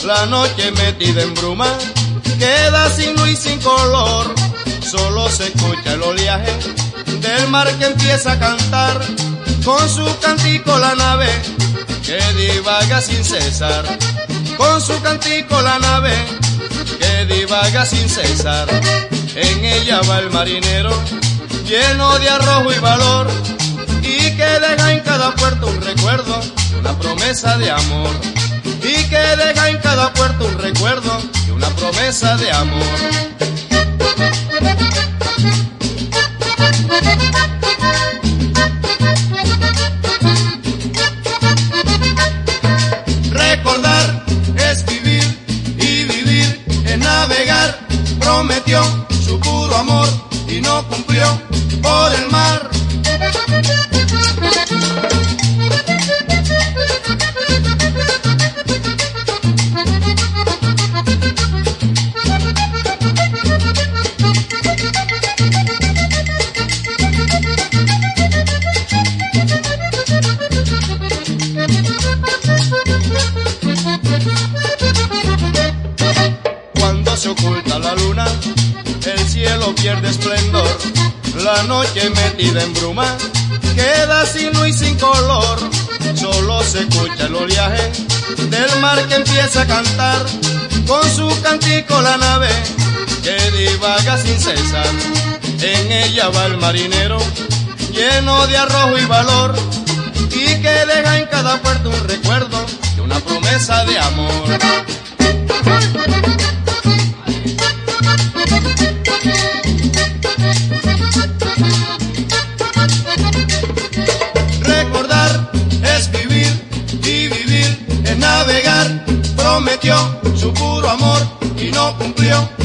La noche metida en bruma queda sin luz y sin color, solo se escucha el oleaje del mar que empieza a cantar, con su cantico la nave que divaga sin cesar, con su cantico la nave que divaga sin cesar. En ella va el marinero lleno de arrojo y valor, y que deja en cada puerto un recuerdo, una promesa de amor, y que deja en cada puerto un recuerdo y una promesa de amor. Recordar es vivir y vivir es navegar. Prometió su puro amor y no cumplió por el mar. Cuando se oculta la luna, el cielo pierde esplendor, la noche metida en bruma queda sin luz y sin color, solo se escucha el oleaje del mar que empieza a cantar, con su cantico la nave que divaga sin cesar. En ella va el marinero lleno de arrojo y valor, y que deja en cada puerto un recuerdo y una promesa de amor. Recordar es vivir y vivir es navegar. Prometió su puro amor y no cumplió